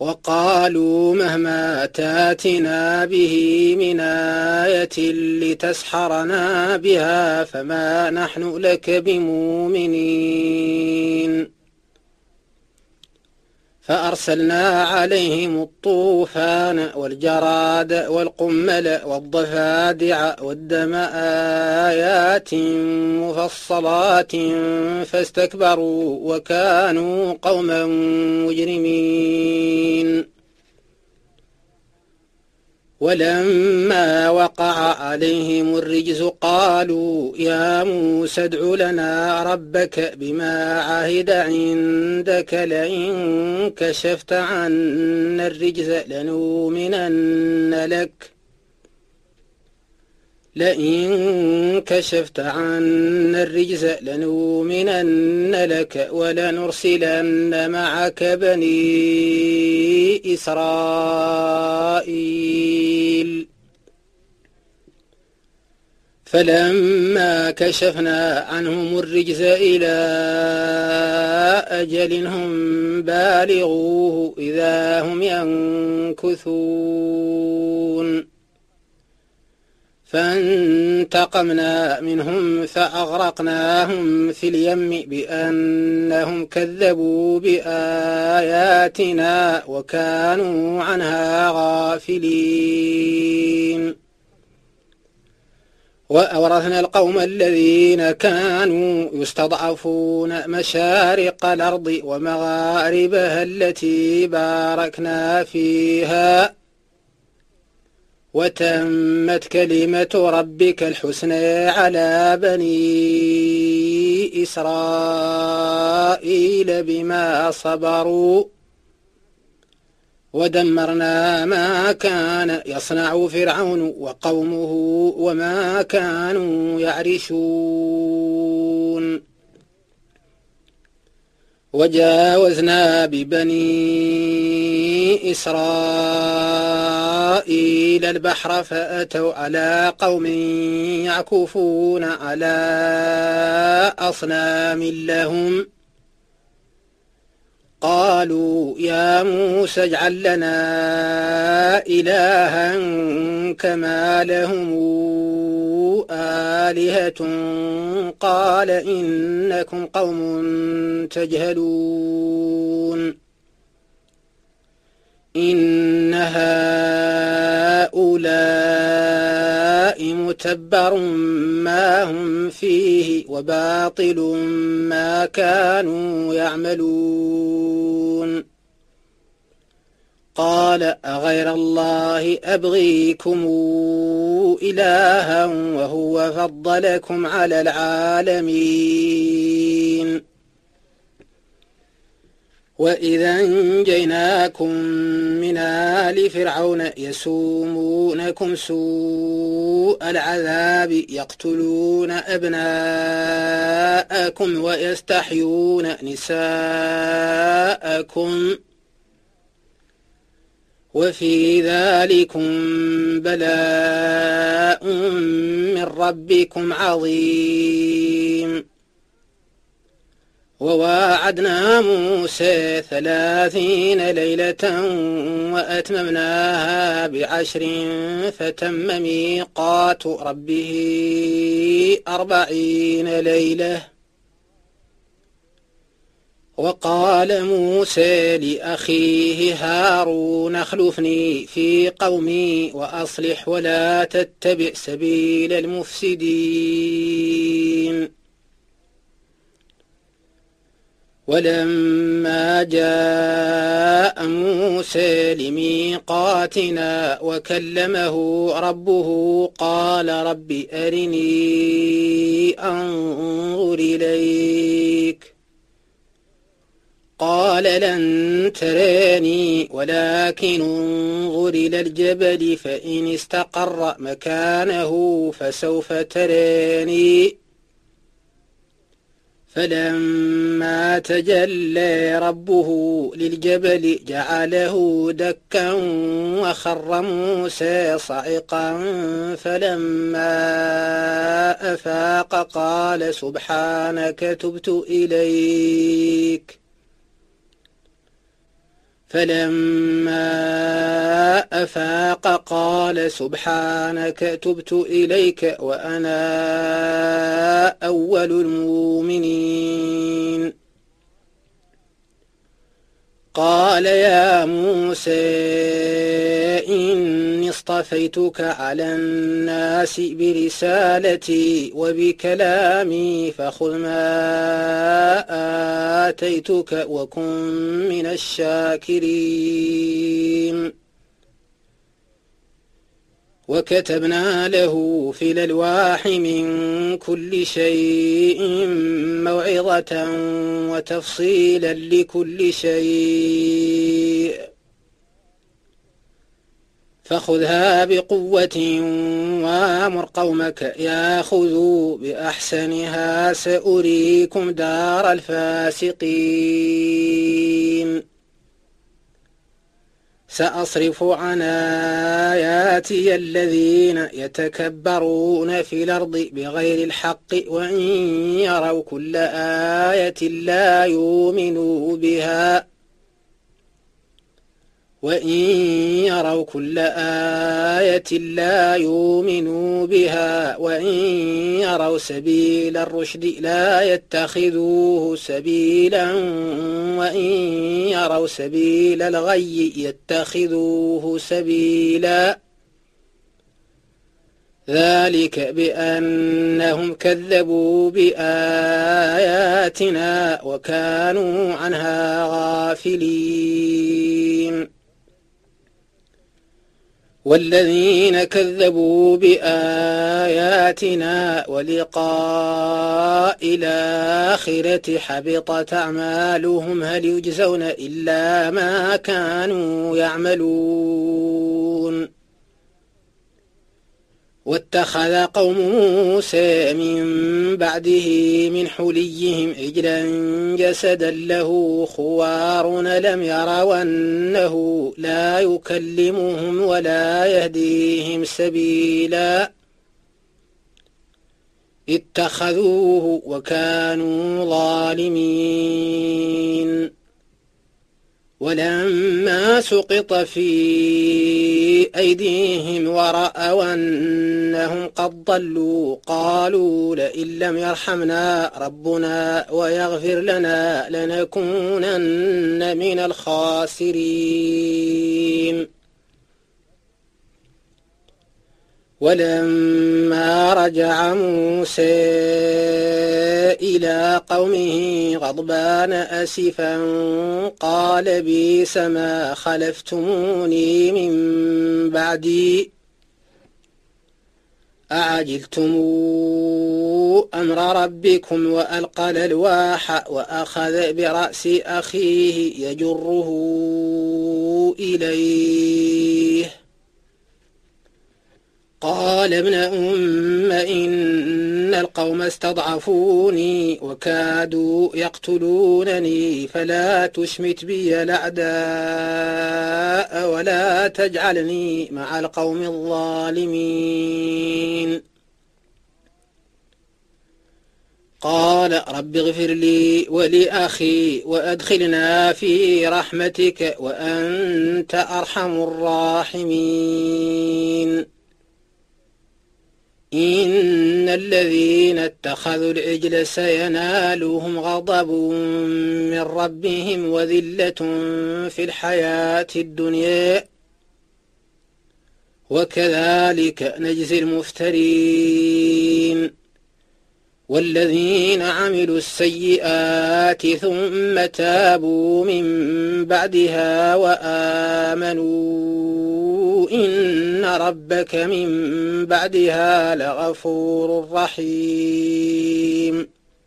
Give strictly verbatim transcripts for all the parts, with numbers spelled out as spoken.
وقالوا مهما تاتنا به من آية لتسحرنا بها فما نحن لك بمؤمنين. فأرسلنا عليهم الطوفان والجراد والقمل والضفادع والدم آيات مفصلات فاستكبروا وكانوا قوما مجرمين. ولما وقع عليهم الرجز قالوا يا موسى ادع لنا ربك بما عهد عندك لئن كشفت عنا الرجز لنؤمنن لك لئن كشفت عنا الرجز لنؤمنن لك ولنرسلن معك بني إسرائيل. فلما كشفنا عنهم الرجز إلى أجل هم بالغوه إذا هم ينكثون. فانتقمنا منهم فأغرقناهم في اليم بأنهم كذبوا بآياتنا وكانوا عنها غافلين. وأورثنا القوم الذين كانوا يستضعفون مشارق الأرض ومغاربها التي باركنا فيها وتمت كلمة ربك الحسنى على بني إسرائيل بما صبروا ودمرنا ما كان يصنع فرعون وقومه وما كانوا يعرشون. وجاوزنا ببني إسرائيل البحر فأتوا على قوم يعكفون على أصنام لهم قالوا يا موسى اجعل لنا إلها كما لهم آلهة قال إنكم قوم تجهلون. إن هؤلاء متبر ما هم فيه وباطل ما كانوا يعملون. قال أغير الله أبغيكم إلها وهو فضلكم على العالمين. وإذا أنجيناكم من آل فرعون يسومونكم سوء العذاب يقتلون أبناءكم ويستحيون نساءكم وفي ذلكم بلاء من ربكم عظيم. وواعدنا موسى ثلاثين ليلة وأتممناها بعشر فتم ميقات ربه أربعين ليلة. وقال موسى لأخيه هارون اخلفني في قومي وأصلح ولا تتبع سبيل المفسدين. ولما جاء موسى لميقاتنا وكلمه ربه قال رب أرني أنظر إليك قال لن تراني ولكن انظر إلى الجبل فإن استقر مكانه فسوف تراني. فلما تجلى ربه للجبل جعله دكا وخر موسى صعقا فلما أفاق قال سبحانك تبت إليك فلما أفاق قال سبحانك تبت إليك وأنا أول المؤمنين. قال يا موسى إني اصطفيتك على الناس برسالتي وبكلامي فخذ ما آتيتك وكن من الشاكرين. وكتبنا له في الألواح من كل شيء موعظة وتفصيلا لكل شيء فخذها بقوة وامر قومك ياخذوا بأحسنها سأريكم دار الفاسقين. سأصرف عن آياتي الذين يتكبرون في الأرض بغير الحق وإن يروا كل آية لا يؤمنوا بها وإن يروا كل آية لا يؤمنوا بها وإن يروا سبيل الرشد لا يتخذوه سبيلا وإن يروا سبيل الغي يتخذوه سبيلا. ذلك بأنهم كذبوا بآياتنا وكانوا عنها غافلين. والذين كذبوا بآياتنا ولقاء الآخرة حبطت أعمالهم هل يجزون إلا ما كانوا يعملون. واتخذ قوم موسى من بعده من حليهم عجلا جسدا له خوار لم يروا أنه لا يكلمهم ولا يهديهم سبيلا اتخذوه وكانوا ظالمين. ولما سقط في أيديهم ورأوا أنهم قد ضلوا قالوا لئن لم يرحمنا ربنا ويغفر لنا لنكونن من الخاسرين. ولما رجع موسى إلى قومه غضبان أسفا قال بئس ما خلفتموني من بعدي أعجلتم أمر ربكم وألقى الألواح وأخذ برأس أخيه يجره إليه قال ابن أم إن القوم استضعفوني وكادوا يقتلونني فلا تشمت بي الأعداء ولا تجعلني مع القوم الظالمين. قال رب اغفر لي ولأخي وأدخلنا في رحمتك وأنت أرحم الراحمين. إن الذين اتخذوا العجل سينالهم غضب من ربهم وذلة في الحياة الدنيا وكذلك نجزي المفترين. والذين عملوا السيئات ثم تابوا من بعدها وآمنوا إن ربك من بعدها لغفور رحيم.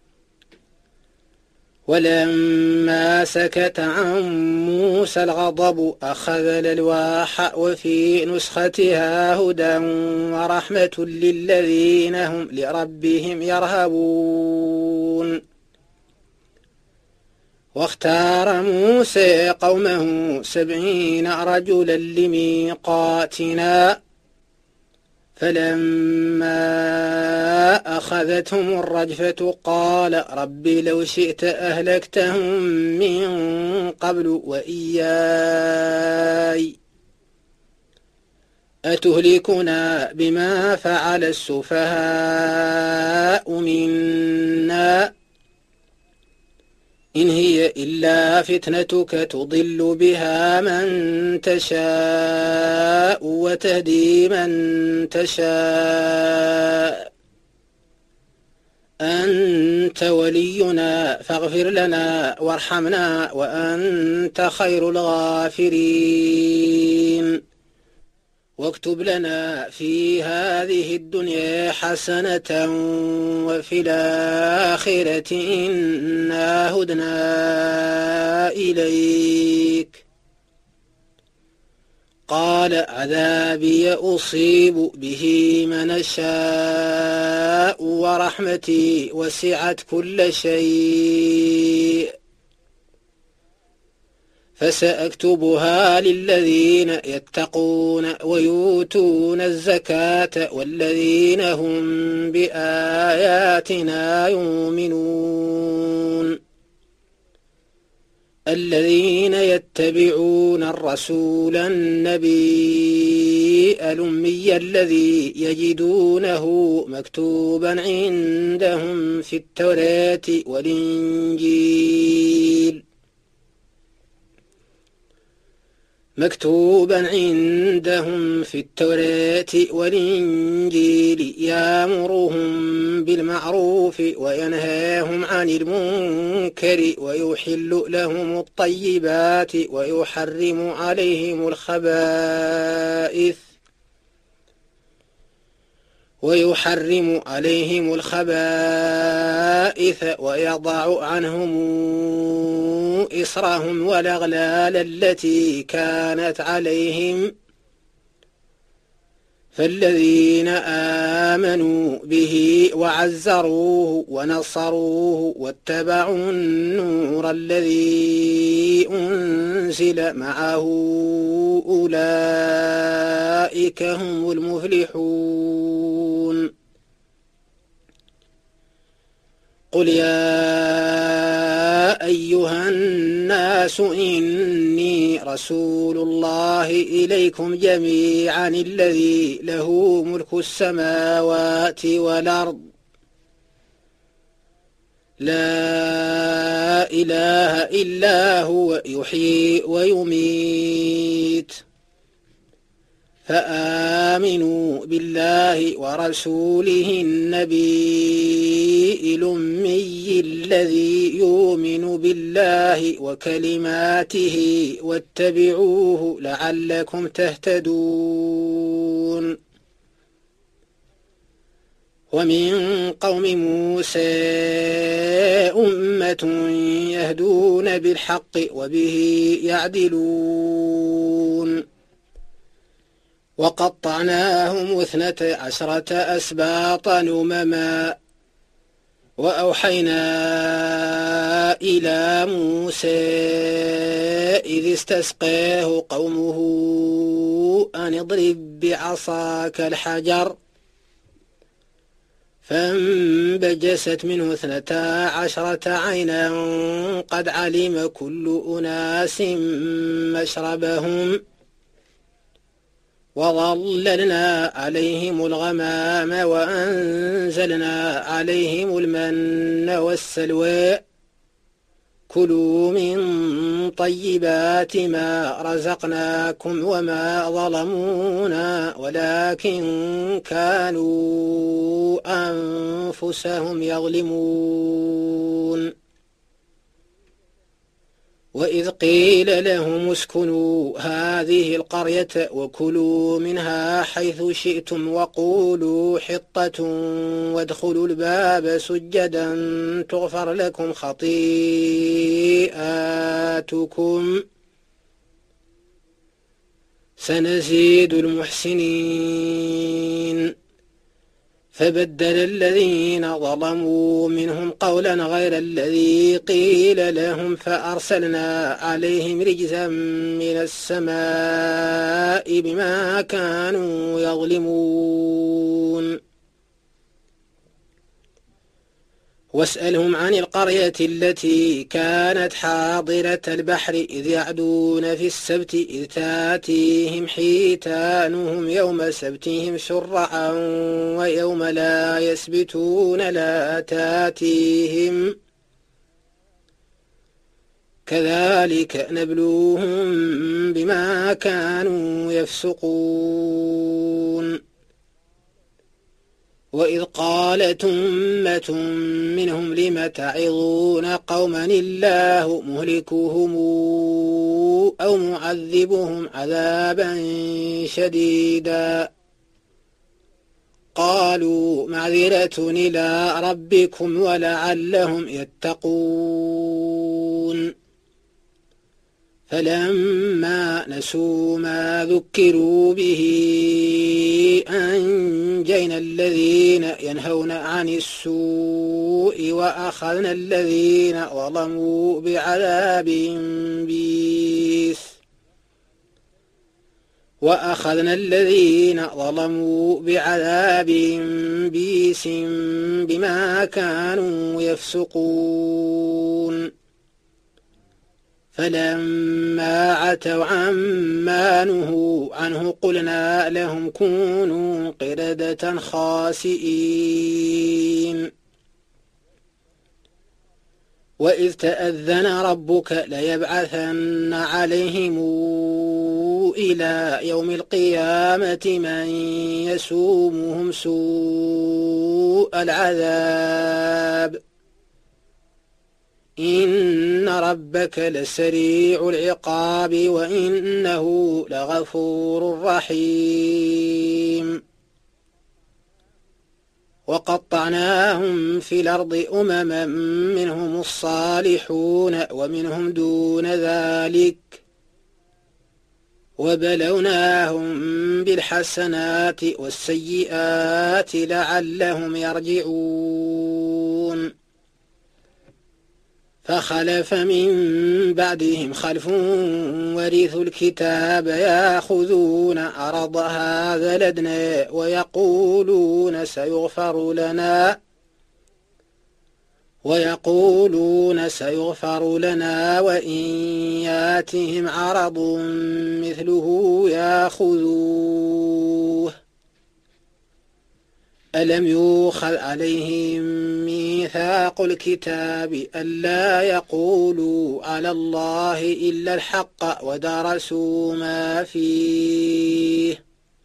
ولما سكت عن موسى الغضب أخذ الألواح وفي نسختها هدى ورحمة للذين هم لربهم يرهبون. واختار موسى قومه سبعين رجلا لميقاتنا فلما أخذتهم الرجفة قال رب لو شئت أهلكتهم من قبل وإياي أتهلكنا بما فعل السفهاء منا إن هي إلا فتنتك تضل بها من تشاء وتهدي من تشاء أنت ولينا فاغفر لنا وارحمنا وأنت خير الغافرين واكتب لنا في هذه الدنيا حسنة وفي الآخرة إنا هدنا إليك قال عذابي أصيب به من أشاء ورحمتي وسعت كل شيء فسأكتبها للذين يتقون ويؤتون الزكاة والذين هم بآياتنا يؤمنون الذين يتبعون الرسول النبي الأمي الذي يجدونه مكتوبا عندهم في التوراة والإنجيل مكتوبا عندهم في التوراة والإنجيل يأمرهم بالمعروف وينهاهم عن المنكر ويحل لهم الطيبات ويحرم عليهم الخبائث ويحرم عليهم الخبائث ويضع عنهم إصرهم والأغلال التي كانت عليهم فالذين آمنوا به وعزروه ونصروه واتبعوا النور الذي أنزل معه أولئك هم المفلحون قل يا أيها الناس إني رسول الله إليكم جميعا الذي له ملك السماوات والأرض لا إله إلا هو يحيي ويميت فآمنوا بالله ورسوله النبي الأمي الذي يؤمن بالله وكلماته واتبعوه لعلكم تهتدون ومن قوم موسى أمة يهدون بالحق وبه يعدلون وقطعناهم اثنتي عشرة أسباطا أمما وأوحينا إلى موسى إذ استسقاه قومه أن اضرب بعصاك الحجر فانبجست منه اثنتا عشرة عينا قد علم كل أناس مشربهم وظللنا عليهم الغمام وأنزلنا عليهم المن والسلوى كلوا من طيبات ما رزقناكم وما ظلمونا ولكن كانوا أنفسهم يظلمون وإذ قيل لهم اسكنوا هذه القرية وكلوا منها حيث شئتم وقولوا حطة وادخلوا الباب سجدا تغفر لكم خطيئاتكم سنزيد المحسنين فبدل الذين ظلموا منهم قولا غير الذي قيل لهم فأرسلنا عليهم رجزا من السماء بما كانوا يظلمون واسألهم عن القرية التي كانت حاضرة البحر إذ يعدون في السبت إذ تاتيهم حيتانهم يوم سبتهم شرعا ويوم لا يسبتون لا تاتيهم كذلك نبلوهم بما كانوا يفسقون وإذ قالت أمة منهم لم تعظون قوما الله مهلكوهم أو معذبهم عذابا شديدا قالوا معذرة إلى ربكم ولعلهم يتقون فلما نسوا ما ذكروا به أنجينا الذين ينهون عن السوء وأخذنا الذين ظلموا بعذاب بئيس وأخذنا الذين ظلموا بعذاب بئيس بما كانوا يفسقون فلما عتوا عما نهوا عنه قلنا لهم كونوا قردة خاسئين وإذ تأذن ربك ليبعثن عليهم إلى يوم القيامة من يسومهم سوء العذاب إن ربك لسريع العقاب وإنه لغفور رحيم وقطعناهم في الأرض أمما منهم الصالحون ومنهم دون ذلك وبلوناهم بالحسنات والسيئات لعلهم يرجعون فخلف من بعدهم خلف ورثوا الكتاب ياخذون عرض هذا الأدنى ويقولون سيغفر لنا ويقولون سيغفر لنا وإن ياتهم عرض مثله ياخذوه ألم يؤخذ عليهم ميثاق الكتاب ألا يقولوا على الله إلا الحق ودرسوا ما فيه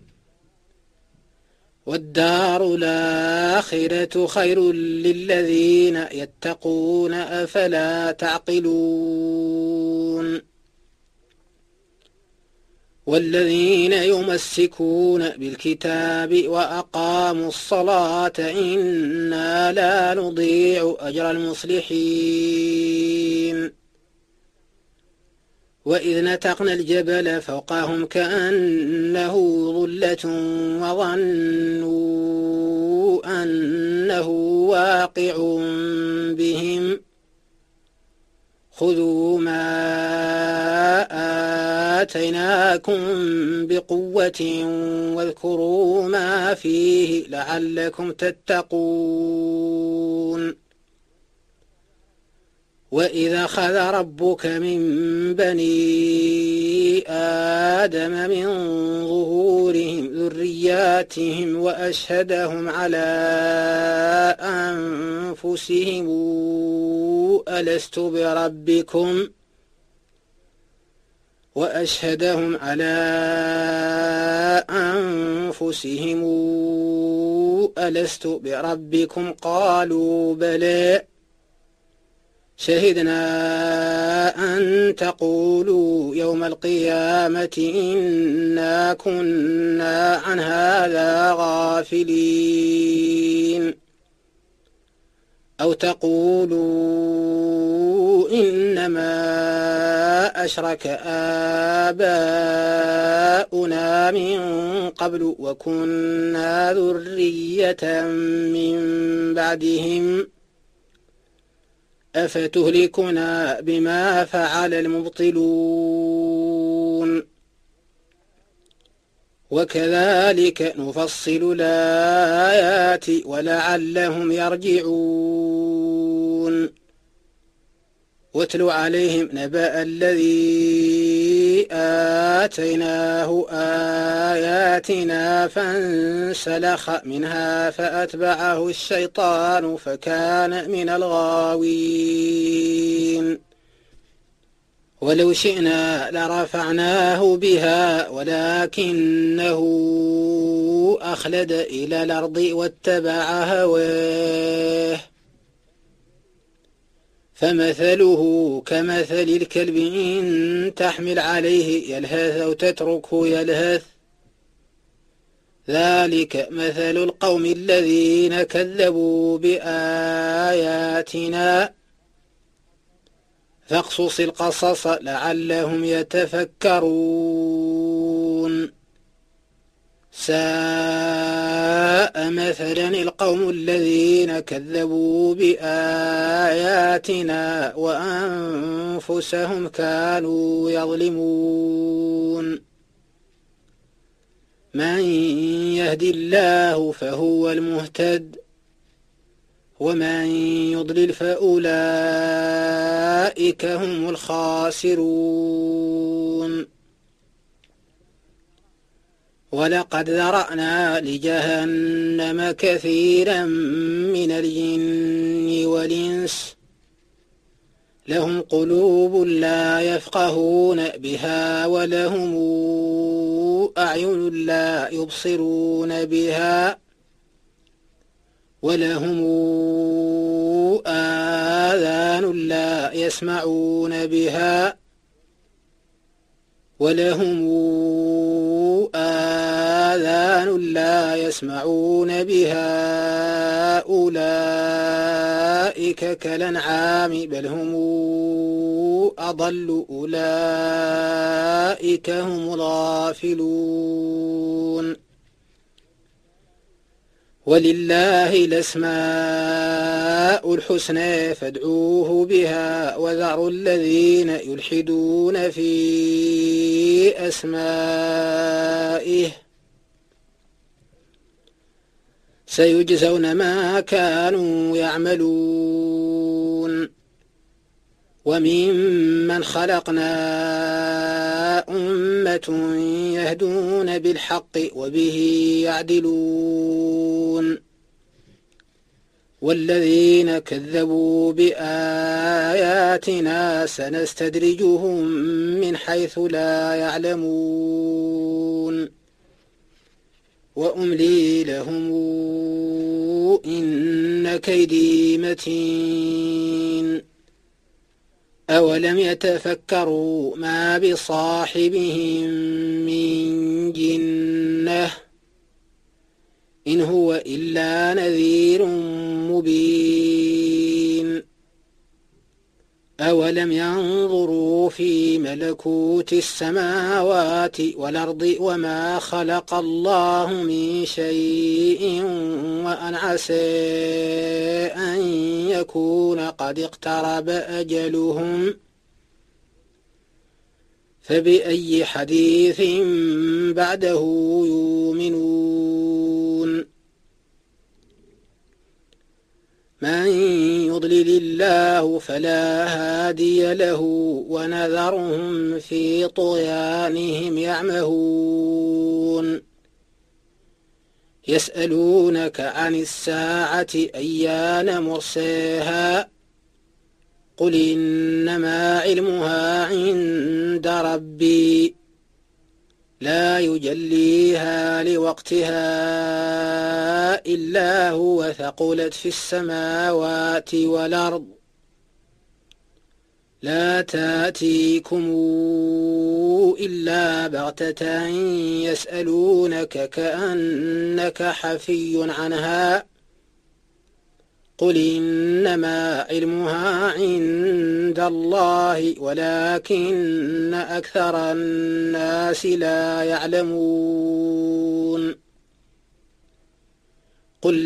والدار الآخرة خير للذين يتقون أفلا تعقلون والذين يمسكون بالكتاب وأقاموا الصلاة إنا لا نضيع أجر المصلحين وإذ نتقنا الجبل فوقهم كأنه ظلة وظنوا أنه واقع بهم خذوا ما آتيناكم بقوة واذكروا ما فيه لعلكم تتقون وإذا أخذ ربك من بني آدم من ظهورهم ذرياتهم وأشهدهم على أنفسهم ألست بربكم وأشهدهم على أنفسهم ألست بربكم قالوا بلى شهدنا أن تقولوا يوم القيامة إنا كنا عن هذا غافلين أو تقولوا إنما أشرك آباؤنا من قبل وكنا ذرية من بعدهم أفتهلكنا بما فعل المبطلون وكذلك نفصل الآيات ولعلهم يرجعون واتل عليهم نبأ الذي آتيناه آياتنا فانسلخ منها فأتبعه الشيطان فكان من الغاوين ولو شئنا لرفعناه بها ولكنه أخلد إلى الأرض واتبع هواه فمثله كمثل الكلب إن تحمل عليه يلهث أو تتركه يلهث ذلك مثل القوم الذين كذبوا بآياتنا فاقصص القصص لعلهم يتفكرون ساء مثلا القوم الذين كذبوا بآياتنا وأنفسهم كانوا يظلمون من يهد الله فهو المهتد ومن يضلل فأولئك هم الخاسرون ولقد ذرأنا لجهنم كثيرا من الجن والإنس لهم قلوب لا يفقهون بها ولهم أعين لا يبصرون بها ولهم آذان لا يسمعون بها ولهم آذان لا يسمعون بها أولئك كالأنعام بل هم أضل أولئك هم الغافلون ولله الأسماء الحسنى فادعوه بها وذروا الذين يلحدون في أسمائه سيجزون ما كانوا يعملون وممن خلقنا أمة يهدون بالحق وبه يعدلون والذين كذبوا بآياتنا سنستدرجهم من حيث لا يعلمون وأملي لهم إن كيدي متين أولم يتفكروا ما بصاحبهم من جنة إن هو إلا نذير مبين أولم ينظروا في ملكوت السماوات والأرض وما خلق الله من شيء وأن عسى أن يكون قد اقترب أجلهم فبأي حديث بعده يؤمنون من يضلل الله فلا هادي له ونذرهم في طغيانهم يعمهون يسألونك عن الساعة أيان مرساها قل إنما علمها عند ربي لا يجليها لوقتها إلا هو ثقلت في السماوات والأرض لا تأتيكم إلا بغتة يسألونك كأنك حفي عنها قل إنما علمها عند الله ولكن أكثر الناس لا يعلمون قل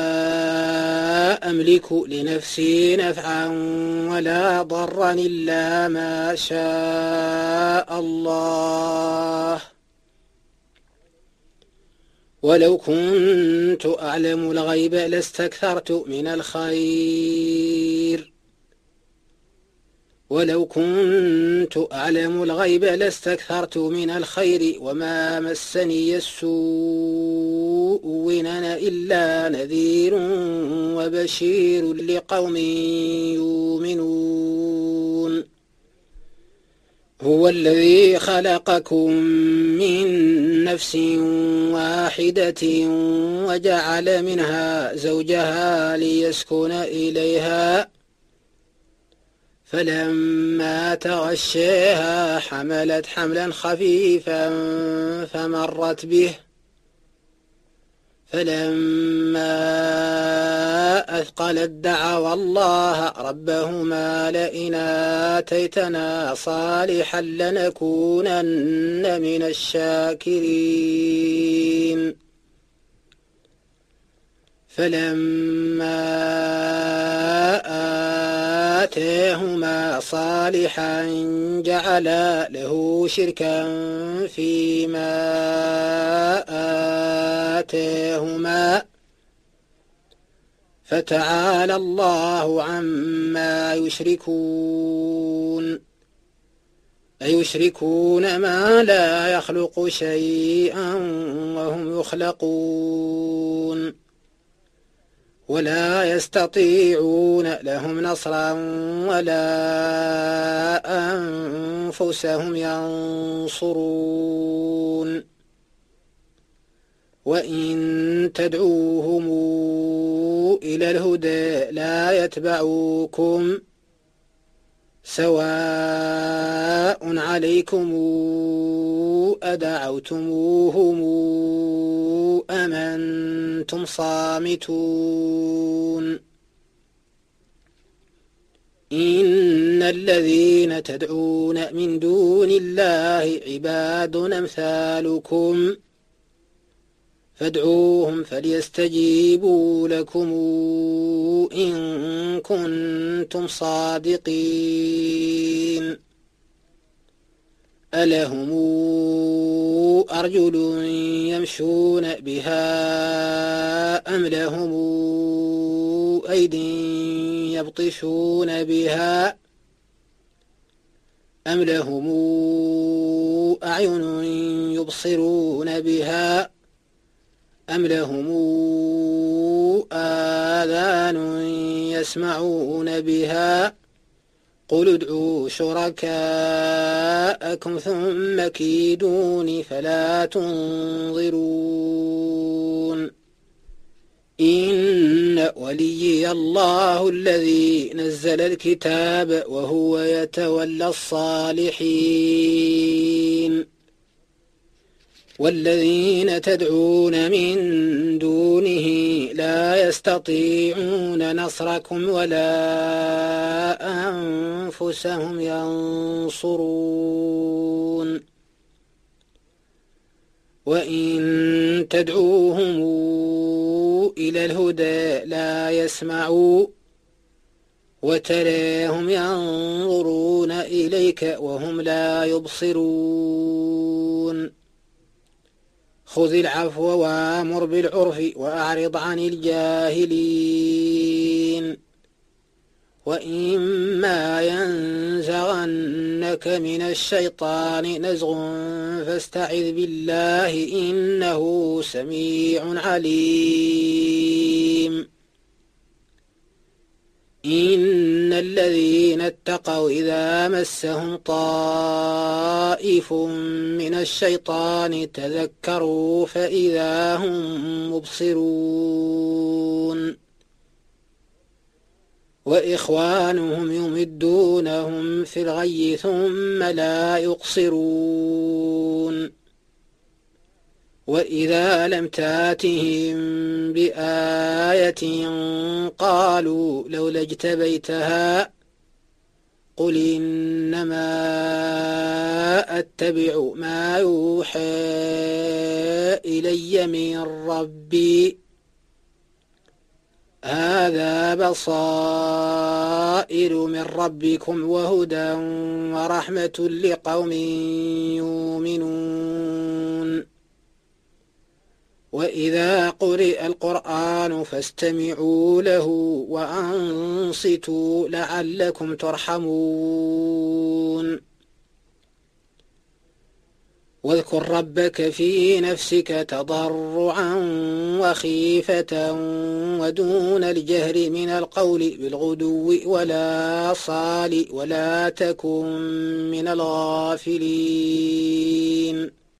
لا أملك لنفسي نفعا ولا ضرا إلا ما شاء الله ولو كنت أعلم الغيب لاستكثرت من الخير ولو كنت أعلم الغيب لاستكثرت من الخير وما مسني السوء إن أنا إلا نذير وبشير لقوم يؤمنون هو الذي خلقكم من نفس واحدة وجعل منها زوجها ليسكن إليها فلما تغشاها حملت حملا خفيفا فمرت به فلما أثقلت دعوا الله ربهما لئن آتيتنا صالحا لنكونن من الشاكرين فلما آتاهما صالحا جعلا له شركا فيما آتاهما فتعالى الله عما يشركون أيشركون ما لا يخلق شيئا وهم يخلقون ولا يستطيعون لهم نصرا ولا أنفسهم ينصرون وإن تدعوهم إلى الهدى لا يتبعوكم سواء عليكم أدعوتموهم أم أنتم صامتون إن الذين تدعون من دون الله عباد أمثالكم فادعوهم فليستجيبوا لكم إن كنتم صادقين ألهم أرجل يمشون بها أم لهم أيد يبطشون بها أم لهم أعين يبصرون بها أم لهم آذان يسمعون بها قل ادعوا شركاءكم ثم كيدون فلا تنظرون إن وليي الله الذي نزل الكتاب وهو يتولى الصالحين والذين تدعون من دونه لا يستطيعون نصركم ولا أنفسهم ينصرون وإن تدعوهم إلى الهدى لا يسمعوا وتراهم ينظرون إليك وهم لا يبصرون خذ العفو وامر بالعرف وأعرض عن الجاهلين وإما ينزغنك من الشيطان نزغ فاستعذ بالله إنه سميع عليم إن الذين اتقوا إذا مسهم طائف من الشيطان تذكروا فإذا هم مبصرون وإخوانهم يمدونهم في الغي ثم لا يقصرون وإذا لم تاتهم بآية قالوا لولا اجتبيتها قل إنما أتبع ما يوحى إلي من ربي هذا بصائر من ربكم وهدى ورحمة لقوم يؤمنون وإذا قرئ القرآن فاستمعوا له وأنصتوا لعلكم ترحمون واذكر ربك في نفسك تضرعا وخيفة ودون الجهر من القول بالغدو ولا صال ولا تكن من الغافلين